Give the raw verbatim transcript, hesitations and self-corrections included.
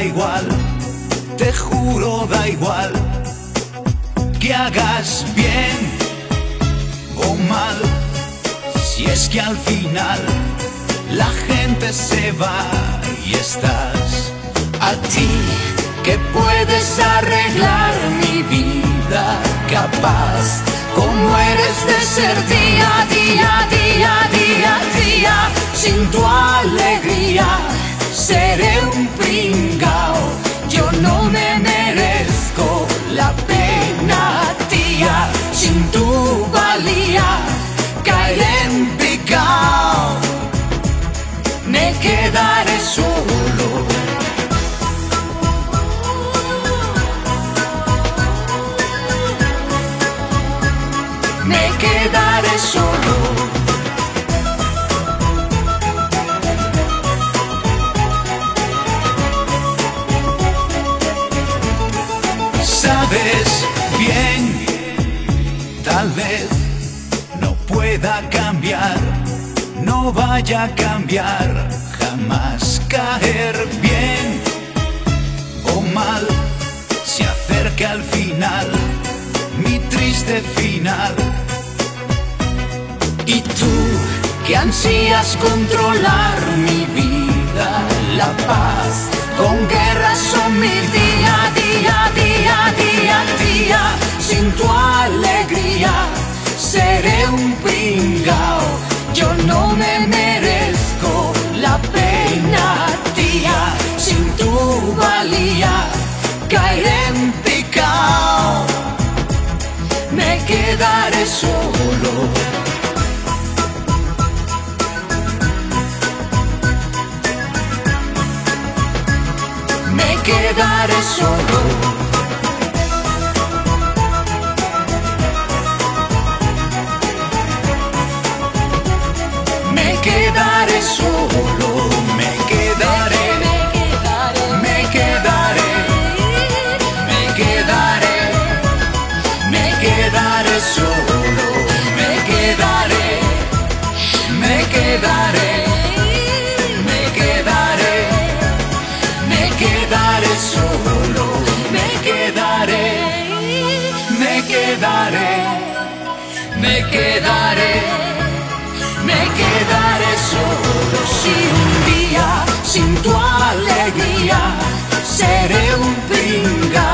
igual, te juro da igual, que hagas bien o mal, si es que al final la gente se va y estás a ti, que puedes arreglar mi vida, capaz como eres de ser día, día, día, día, día, sin tu alegría seré un pringao, yo no me merezco la pena, tía, sin tu valía caeré en picao, me quedaré solo. Me quedaré solo. Sabes bien, tal vez no pueda cambiar, no vaya a cambiar, jamás caer bien o mal, se acerca al final, mi triste final. Y tú, que ansías controlar mi vida, la paz, con guerras son mi día, día, día, día, día, sin tu alegría seré un pringao, yo no me merezco la pena, tía, sin tu valía caeré en picao, me quedaré solo. Me quedaré solo. Me quedaré solo. Me quedaré. Me quedaré. Me quedaré. Me quedaré solo. Me quedaré. Me quedaré. Me quedaré. Me quedaré solo, me quedaré, me quedaré, me quedaré, me quedaré solo. Si un día sin tu alegría seré un pringao.